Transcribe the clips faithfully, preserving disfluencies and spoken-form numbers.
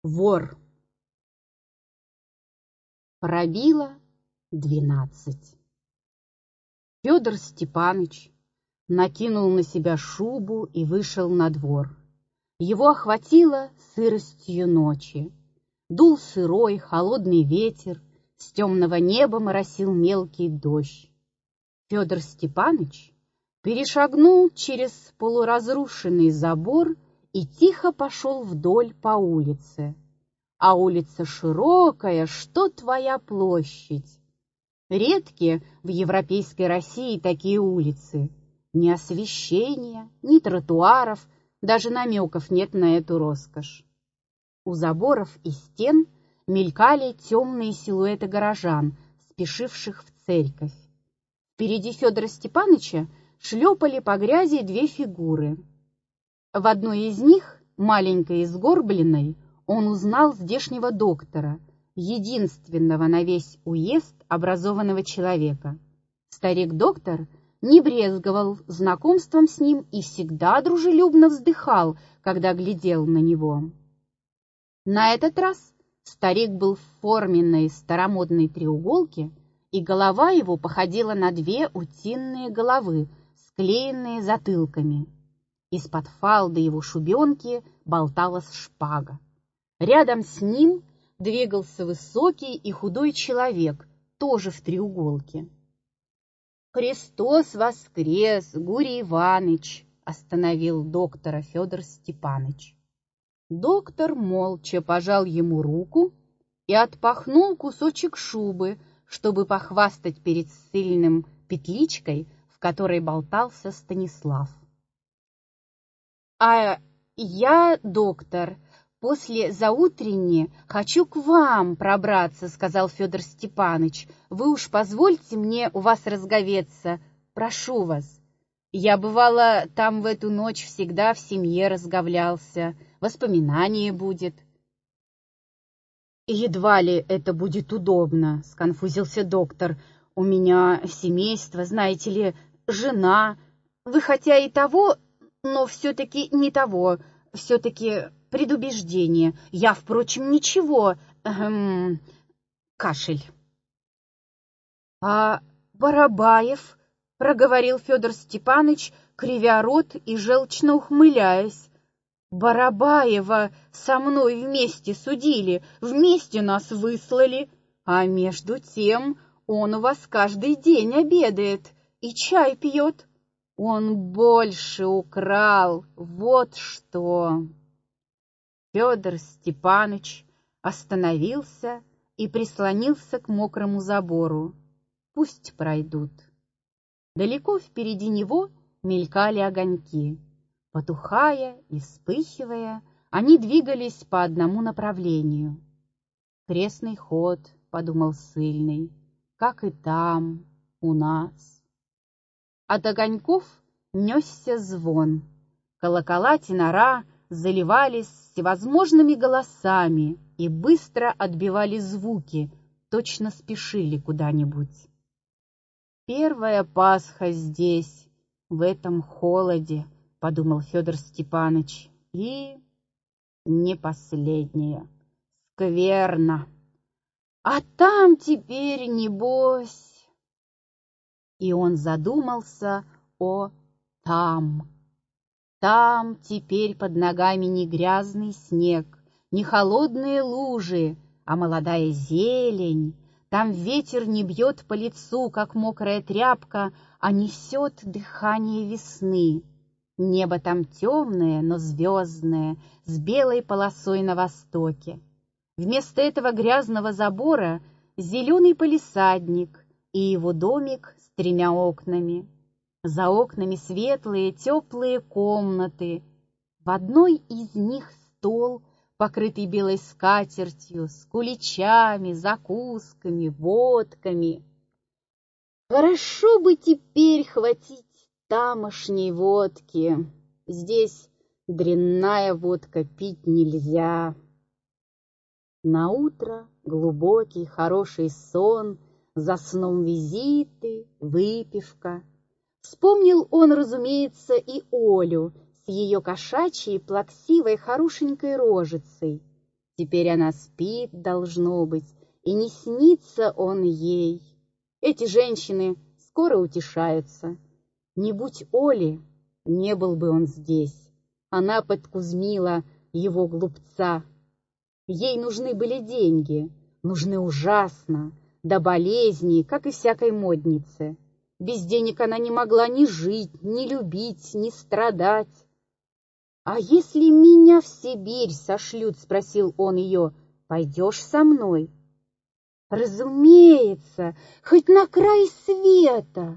Вор. Пробило двенадцать. Федор Степаныч накинул на себя шубу и вышел на двор. Его охватило сыростью ночи. Дул сырой, холодный ветер, с темного неба моросил мелкий дождь. Федор Степаныч перешагнул через полуразрушенный забор и тихо пошел вдоль по улице. А улица широкая, что твоя площадь. Редки в европейской России такие улицы. Ни освещения, ни тротуаров, даже намеков нет на эту роскошь. У заборов и стен мелькали темные силуэты горожан, спешивших в церковь. Впереди Федора Степаныча шлепали по грязи две фигуры. В одной из них, маленькой и сгорбленной, он узнал здешнего доктора, единственного на весь уезд образованного человека. Старик-доктор не брезговал знакомством с ним и всегда дружелюбно вздыхал, когда глядел на него. На этот раз старик был в форменной старомодной треуголке, и голова его походила на две утиные головы, склеенные затылками. Из-под фалды его шубенки болталась шпага. Рядом с ним двигался высокий и худой человек, тоже в треуголке. «Христос воскрес, Гурий Иваныч!» — остановил доктора Федор Степаныч. Доктор молча пожал ему руку и отпахнул кусочек шубы, чтобы похвастать перед ссыльным петличкой, в которой болтался Станислав. «А я, доктор, после заутренни хочу к вам пробраться», — сказал Федор Степаныч. «Вы уж позвольте мне у вас разговеться, прошу вас. Я, бывало, там в эту ночь всегда в семье разговлялся, воспоминание будет». «Едва ли это будет удобно», — сконфузился доктор. «У меня семейство, знаете ли, жена. Вы хотя и того, но все-таки не того, все-таки предубеждение. Я, впрочем, ничего. Эм, кашель». «А Барабаев?» — проговорил Федор Степаныч, кривя рот и желчно ухмыляясь. «Барабаева со мной вместе судили, вместе нас выслали, а между тем он у вас каждый день обедает и чай пьет. Он больше украл, вот что!» Федор Степаныч остановился и прислонился к мокрому забору. Пусть пройдут. Далеко впереди него мелькали огоньки. Потухая и вспыхивая, они двигались по одному направлению. «Крестный ход», — подумал ссыльный, — «как и там, у нас». От огоньков несся звон. Колокола тенора заливались всевозможными голосами и быстро отбивали звуки, точно спешили куда-нибудь. «Первая Пасха здесь, в этом холоде», — подумал Федор Степаныч, — «и не последняя. Скверно. А там теперь, небось...» И он задумался о там. Там теперь под ногами не грязный снег, не холодные лужи, а молодая зелень. Там ветер не бьет по лицу, как мокрая тряпка, а несет дыхание весны. Небо там темное, но звездное, с белой полосой на востоке. Вместо этого грязного забора зеленый палисадник и его домик с тремя окнами. За окнами светлые, теплые комнаты. В одной из них стол, покрытый белой скатертью, с куличами, закусками, водками. Хорошо бы теперь хватить тамошней водки. Здесь дрянная водка пить нельзя. Наутро глубокий, хороший сон, за сном визиты, выпивка. Вспомнил он, разумеется, и Олю с ее кошачьей, плаксивой, хорошенькой рожицей. Теперь она спит, должно быть, и не снится он ей. Эти женщины скоро утешаются. Не будь Оли, не был бы он здесь. Она подкузмила его глупца. Ей нужны были деньги, нужны ужасно, до болезни, как и всякой моднице. Без денег она не могла ни жить, ни любить, ни страдать. «А если меня в Сибирь сошлют?» — спросил он ее. «Пойдешь со мной?» «Разумеется, хоть на край света!»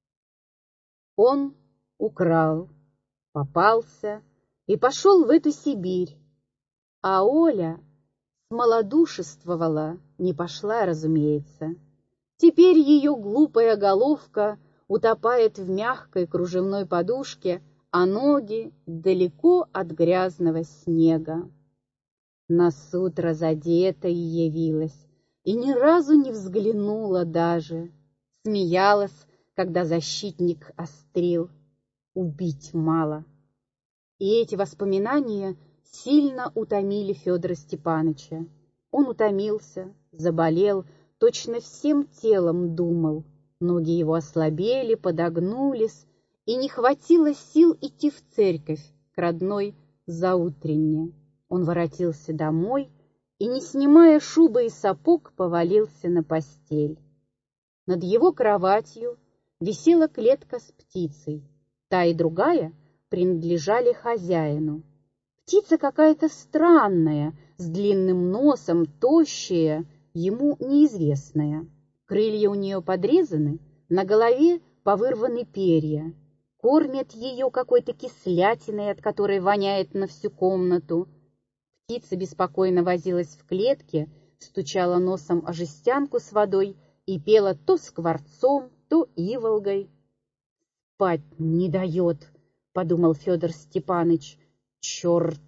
Он украл, попался и пошел в эту Сибирь. А Оля смолодушествовала, не пошла, разумеется. Теперь ее глупая головка утопает в мягкой кружевной подушке, а ноги далеко от грязного снега. На суд разодетая явилась и ни разу не взглянула даже. Смеялась, когда защитник острил. Убить мало. И эти воспоминания сильно утомили Федора Степаныча. Он утомился, заболел, точно всем телом думал. Ноги его ослабели, подогнулись, и не хватило сил идти в церковь к родной заутренне. Он воротился домой и, не снимая шубы и сапог, повалился на постель. Над его кроватью висела клетка с птицей. Та и другая принадлежали хозяину. Птица какая-то странная, с длинным носом, тощая, ему неизвестная. Крылья у нее подрезаны, на голове повырваны перья. Кормят ее какой-то кислятиной, от которой воняет на всю комнату. Птица беспокойно возилась в клетке, стучала носом о жестянку с водой и пела то скворцом, то иволгой. «Спать не дает», — подумал Федор Степаныч. «Черт!»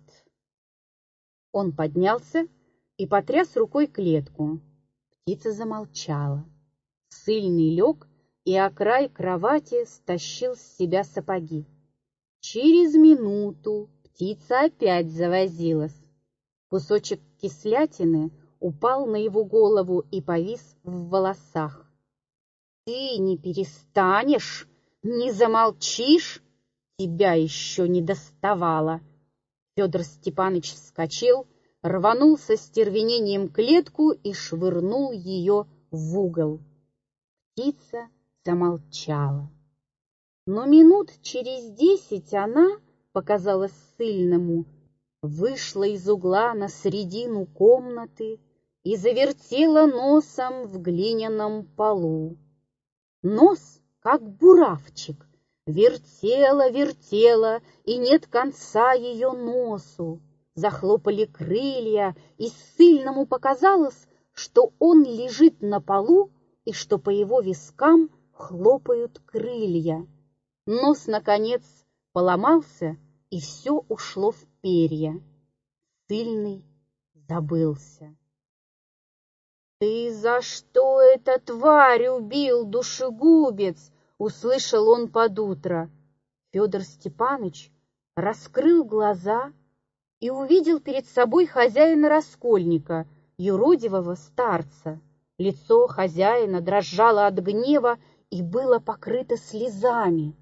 Он поднялся и потряс рукой клетку. Птица замолчала. Ссыльный лег и о край кровати стащил с себя сапоги. Через минуту птица опять завозилась. Кусочек кислятины упал на его голову и повис в волосах. «Ты не перестанешь, не замолчишь? Тебя еще не доставало!» Федор Степаныч вскочил, рванул со стервенением клетку и швырнул ее в угол. Птица замолчала. Но минут через десять она, показалось ссыльному, вышла из угла на середину комнаты и завертела носом в глиняном полу. Нос, как буравчик, вертела, вертела, и нет конца ее носу. Захлопали крылья, и ссыльному показалось, что он лежит на полу и что по его вискам хлопают крылья. Нос, наконец, поломался, и все ушло в перья. Ссыльный забылся. «Ты за что это, тварь, убил, душегубец?» — услышал он под утро. Федор Степаныч раскрыл глаза и увидел перед собой хозяина раскольника, юродивого старца. Лицо хозяина дрожало от гнева и было покрыто слезами.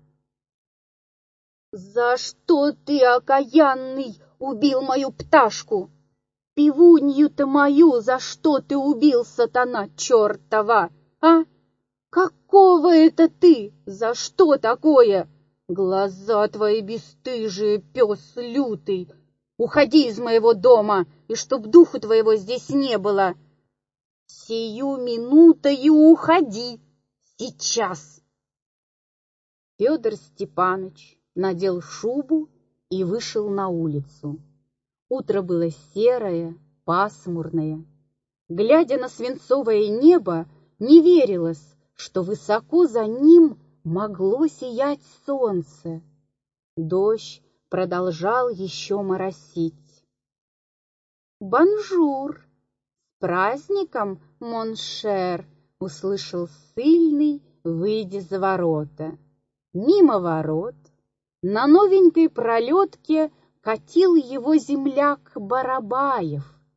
«За что ты, окаянный, убил мою пташку? Пивунью-то мою за что ты убил, сатана чертова, а? Какого это ты? За что такое? Глаза твои бесстыжие, пес лютый! Уходи из моего дома, и чтоб духу твоего здесь не было! Сию минутою уходи! Сейчас!» Федор Степаныч надел шубу и вышел на улицу. Утро было серое, пасмурное. Глядя на свинцовое небо, не верилось, что высоко за ним могло сиять солнце. Дождь продолжал еще моросить. «Бонжур! С праздником, моншер!» — услышал ссыльный, выйдя за ворота. Мимо ворот на новенькой пролетке катил его земляк Барабаев.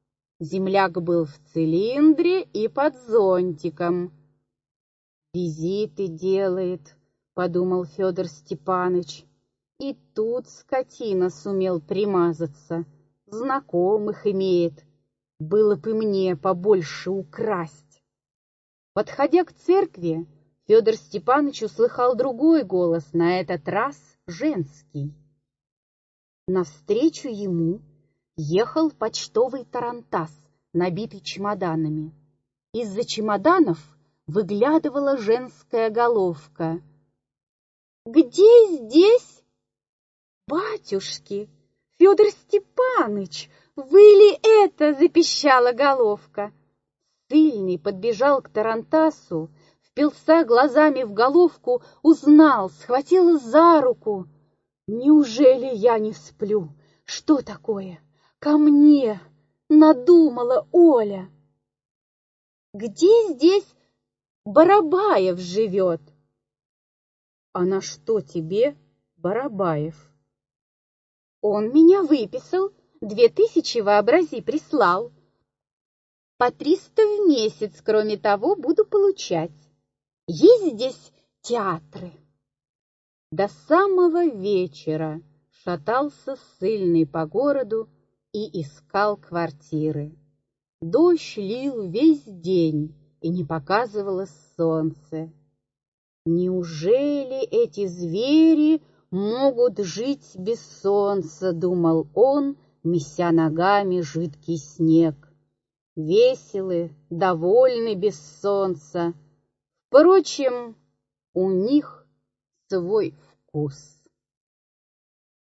Земляк был в цилиндре и под зонтиком. «Визиты делает», — подумал Федор Степаныч. «И тут скотина сумел примазаться, знакомых имеет. Было бы мне побольше украсть». Подходя к церкви, Федор Степаныч услыхал другой голос, на этот раз женский. Навстречу ему ехал почтовый тарантас, набитый чемоданами. Из-за чемоданов выглядывала женская головка. «Где здесь?» «Батюшки, Федор Степаныч, вы ли это?» — запищала головка. Сыльный подбежал к тарантасу, впился глазами в головку, узнал, схватил за руку. «Неужели я не сплю? Что такое? Ко мне!» — надумала Оля. «Где здесь Барабаев живет?» «А на что тебе Барабаев?» «Он меня выписал, две тысячи, вообрази, прислал. По триста в месяц, кроме того, буду получать. Есть здесь театры?» До самого вечера шатался ссыльный по городу и искал квартиры. Дождь лил весь день, и не показывалось солнце. «Неужели эти звери могут жить без солнца?» — думал он, меся ногами жидкий снег. Веселы, довольны без солнца. Впрочем, у них свой вкус.